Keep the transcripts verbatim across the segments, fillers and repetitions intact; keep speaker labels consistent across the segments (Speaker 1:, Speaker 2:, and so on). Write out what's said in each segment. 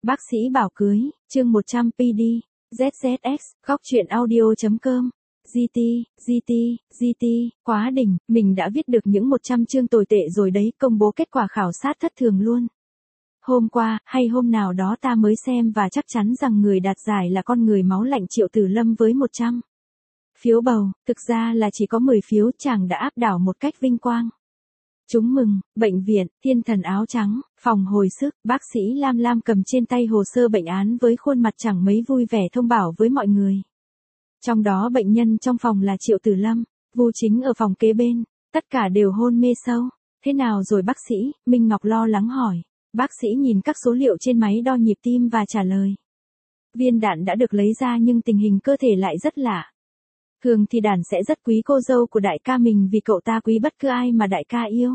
Speaker 1: Bác sĩ bảo cưới, chương một trăm pê đê, zét zét ích, góc chuyện audio.com. giê tê, giê tê, giê tê, quá đỉnh, mình đã viết được những một trăm chương tồi tệ rồi đấy, công bố kết quả khảo sát thất thường luôn. Hôm qua, hay hôm nào đó ta mới xem và chắc chắn rằng người đạt giải là con người máu lạnh Triệu Tử Lâm với một trăm phiếu bầu, thực ra là chỉ có mười phiếu, chàng đã áp đảo một cách vinh quang. Chúng mừng, bệnh viện, thiên thần áo trắng, phòng hồi sức, bác sĩ Lam Lam cầm trên tay hồ sơ bệnh án với khuôn mặt chẳng mấy vui vẻ thông bảo với mọi người. Trong đó bệnh nhân trong phòng là Triệu Tử Lâm, Vu Chính ở phòng kế bên, tất cả đều hôn mê sâu. Thế nào rồi bác sĩ? Minh Ngọc lo lắng hỏi. Bác sĩ nhìn các số liệu trên máy đo nhịp tim và trả lời. Viên đạn đã được lấy ra nhưng tình hình cơ thể lại rất lạ. Thường thì đàn sẽ rất quý cô dâu của đại ca mình vì cậu ta quý bất cứ ai mà đại ca yêu.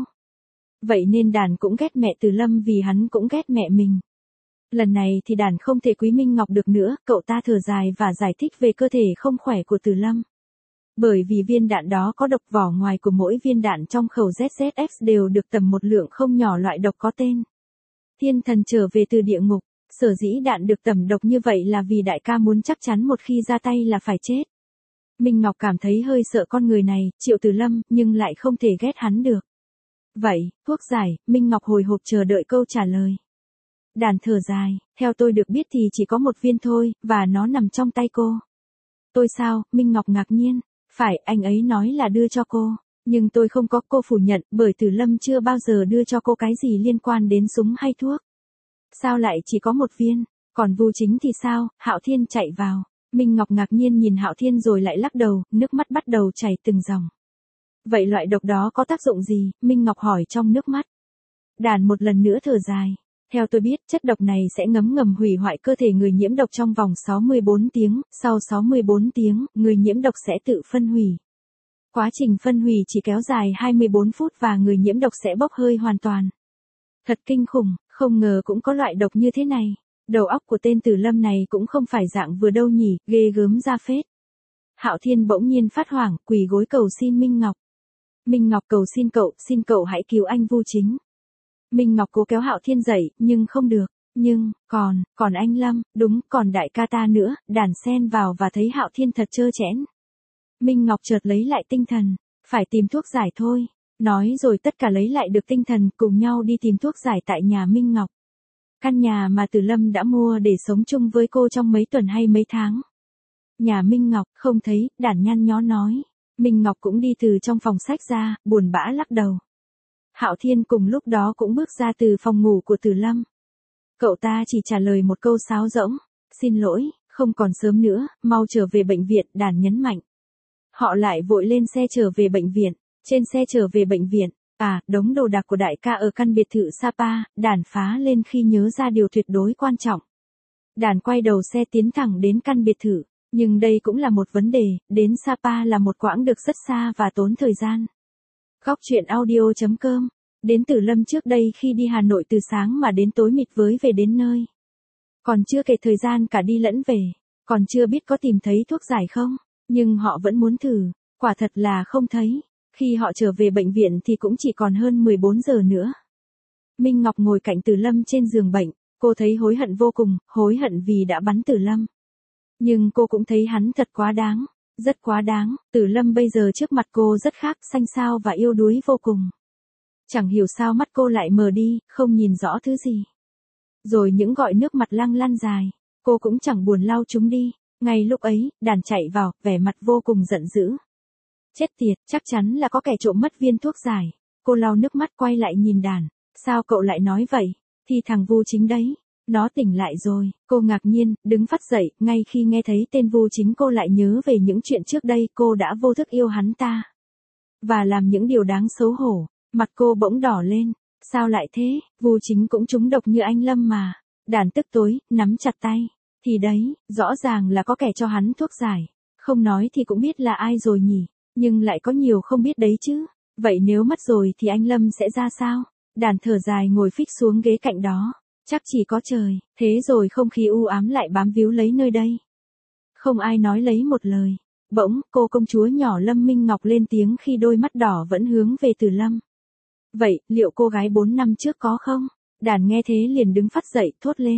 Speaker 1: Vậy nên đàn cũng ghét mẹ Tử Lâm vì hắn cũng ghét mẹ mình. Lần này thì đàn không thể quý Minh Ngọc được nữa, cậu ta thở dài và giải thích về cơ thể không khỏe của Tử Lâm. Bởi vì viên đạn đó có độc, vỏ ngoài của mỗi viên đạn trong khẩu zét zét ích đều được tầm một lượng không nhỏ loại độc có tên Thiên Thần trở về từ địa ngục. Sở dĩ đạn được tẩm độc như vậy là vì đại ca muốn chắc chắn một khi ra tay là phải chết. Minh Ngọc cảm thấy hơi sợ con người này, Triệu Tử Lâm, nhưng lại không thể ghét hắn được. Vậy, thuốc giải, Minh Ngọc hồi hộp chờ đợi câu trả lời. Đàn thở dài, theo tôi được biết thì chỉ có một viên thôi, và nó nằm trong tay cô. Tôi sao? Minh Ngọc ngạc nhiên. Phải, anh ấy nói là đưa cho cô. Nhưng tôi không có, cô phủ nhận, bởi Tử Lâm chưa bao giờ đưa cho cô cái gì liên quan đến súng hay thuốc. Sao lại chỉ có một viên? Còn Vu Chính thì sao? Hạo Thiên chạy vào. Minh Ngọc ngạc nhiên nhìn Hạo Thiên rồi lại lắc đầu, nước mắt bắt đầu chảy từng dòng. Vậy loại độc đó có tác dụng gì? Minh Ngọc hỏi trong nước mắt. Đàn một lần nữa thở dài. Theo tôi biết, chất độc này sẽ ngấm ngầm hủy hoại cơ thể người nhiễm độc trong vòng sáu mươi bốn tiếng, sau sáu mươi bốn tiếng, người nhiễm độc sẽ tự phân hủy. Quá trình phân hủy chỉ kéo dài hai mươi bốn phút và người nhiễm độc sẽ bốc hơi hoàn toàn. Thật kinh khủng, không ngờ cũng có loại độc như thế này. Đầu óc của tên Tử Lâm này cũng không phải dạng vừa đâu nhỉ, ghê gớm ra phết. Hạo Thiên bỗng nhiên phát hoảng, quỳ gối cầu xin Minh Ngọc. Minh Ngọc cầu xin cậu, xin cậu hãy cứu anh Vu Chính. Minh Ngọc cố kéo Hạo Thiên dậy, nhưng không được. Nhưng, còn, còn anh Lâm, đúng, còn đại ca ta nữa, đàn xen vào và thấy Hạo Thiên thật trơ trẽn. Minh Ngọc chợt lấy lại tinh thần, phải tìm thuốc giải thôi. Nói rồi tất cả lấy lại được tinh thần, cùng nhau đi tìm thuốc giải tại nhà Minh Ngọc. Căn nhà mà Tử Lâm đã mua để sống chung với cô trong mấy tuần hay mấy tháng. Nhà Minh Ngọc, không thấy, đàn nhăn nhó nói. Minh Ngọc cũng đi từ trong phòng sách ra, buồn bã lắc đầu. Hạo Thiên cùng lúc đó cũng bước ra từ phòng ngủ của Tử Lâm. Cậu ta chỉ trả lời một câu sáo rỗng. Xin lỗi, không còn sớm nữa, mau trở về bệnh viện, đàn nhấn mạnh. Họ lại vội lên xe trở về bệnh viện. Trên xe trở về bệnh viện, à, đống đồ đạc của đại ca ở căn biệt thự Sapa, đàn phá lên khi nhớ ra điều tuyệt đối quan trọng. Đàn quay đầu xe tiến thẳng đến căn biệt thự, nhưng đây cũng là một vấn đề, đến Sapa là một quãng được rất xa và tốn thời gian. Góc chuyện audio.com. Đến Tử Lâm trước đây khi đi Hà Nội từ sáng mà đến tối mịt với về đến nơi. Còn chưa kể thời gian cả đi lẫn về, còn chưa biết có tìm thấy thuốc giải không, nhưng họ vẫn muốn thử, quả thật là không thấy. Khi họ trở về bệnh viện thì cũng chỉ còn hơn mười bốn giờ nữa. Minh Ngọc ngồi cạnh Tử Lâm trên giường bệnh, cô thấy hối hận vô cùng, hối hận vì đã bắn Tử Lâm. Nhưng cô cũng thấy hắn thật quá đáng, rất quá đáng, Tử Lâm bây giờ trước mặt cô rất khác, xanh xao và yêu đuối vô cùng. Chẳng hiểu sao mắt cô lại mờ đi, không nhìn rõ thứ gì. Rồi những gọi nước mặt lăng lăn dài, cô cũng chẳng buồn lau chúng đi. Ngay lúc ấy, đàn chạy vào, vẻ mặt vô cùng giận dữ. Chết tiệt, chắc chắn là có kẻ trộm mất viên thuốc giải. Cô lau nước mắt quay lại nhìn đàn. Sao cậu lại nói vậy? Thì thằng Vu Chính đấy. Nó tỉnh lại rồi. Cô ngạc nhiên, đứng phắt dậy, ngay khi nghe thấy tên Vu Chính cô lại nhớ về những chuyện trước đây cô đã vô thức yêu hắn ta. Và làm những điều đáng xấu hổ. Mặt cô bỗng đỏ lên. Sao lại thế? Vu Chính cũng trúng độc như anh Lâm mà. Đàn tức tối, nắm chặt tay. Thì đấy, rõ ràng là có kẻ cho hắn thuốc giải. Không nói thì cũng biết là ai rồi nhỉ. Nhưng lại có nhiều không biết đấy chứ. Vậy nếu mất rồi thì anh Lâm sẽ ra sao? Đàn thở dài ngồi phích xuống ghế cạnh đó. Chắc chỉ có trời. Thế rồi không khí u ám lại bám víu lấy nơi đây. Không ai nói lấy một lời. Bỗng, cô công chúa nhỏ Lâm Minh Ngọc lên tiếng khi đôi mắt đỏ vẫn hướng về Tử Lâm. Vậy, liệu cô gái bốn năm trước có không? Đàn nghe thế liền đứng phắt dậy, thốt lên.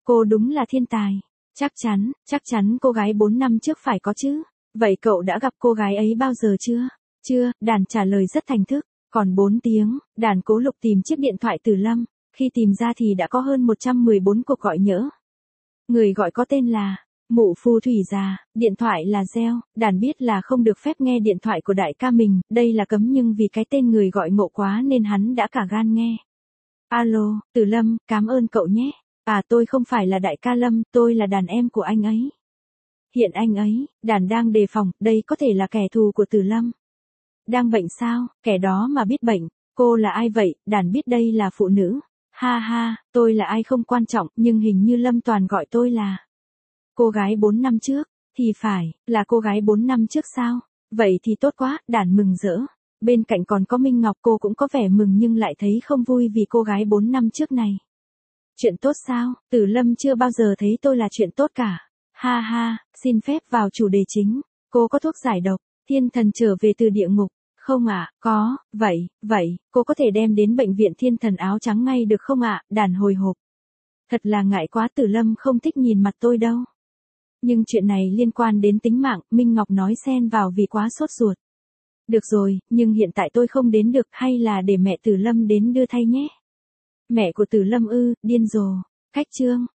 Speaker 1: Cô đúng là thiên tài. Chắc chắn, chắc chắn cô gái bốn năm trước phải có chứ. Vậy cậu đã gặp cô gái ấy bao giờ chưa? Chưa, Đàn trả lời rất thành thức. Còn bốn tiếng, Đàn cố lục tìm chiếc điện thoại Từ Lâm. Khi tìm ra thì đã có hơn một trăm mười bốn cuộc gọi nhỡ. Người gọi có tên là Mụ Phù Thủy Già, điện thoại là reo. Đàn biết là không được phép nghe điện thoại của đại ca mình, đây là cấm, nhưng vì cái tên người gọi ngộ quá nên hắn đã cả gan nghe. Alo, Từ Lâm, cảm ơn cậu nhé. À, tôi không phải là đại ca Lâm, tôi là đàn em của anh ấy. Hiện anh ấy, Đàn đang đề phòng, đây có thể là kẻ thù của Từ Lâm. Đang bệnh sao, kẻ đó mà biết bệnh, cô là ai vậy? Đàn biết đây là phụ nữ. Ha ha, tôi là ai không quan trọng, nhưng hình như Lâm Toàn gọi tôi là cô gái bốn năm trước. Thì phải, là cô gái bốn năm trước sao? Vậy thì tốt quá, Đàn mừng rỡ. Bên cạnh còn có Minh Ngọc, cô cũng có vẻ mừng nhưng lại thấy không vui vì cô gái bốn năm trước này. Chuyện tốt sao? Từ Lâm chưa bao giờ thấy tôi là chuyện tốt cả. Ha ha, xin phép vào chủ đề chính. Cô có thuốc giải độc, thiên thần trở về từ địa ngục. Không ạ, à, có, vậy, vậy, cô có thể đem đến bệnh viện thiên thần áo trắng ngay được không ạ? À? Đàn hồi hộp. Thật là ngại quá, Từ Lâm không thích nhìn mặt tôi đâu. Nhưng chuyện này liên quan đến tính mạng, Minh Ngọc nói xen vào vì quá sốt ruột. Được rồi, nhưng hiện tại tôi không đến được, hay là để mẹ Từ Lâm đến đưa thay nhé. Mẹ của Từ Lâm ư, điên rồ. Khách trương,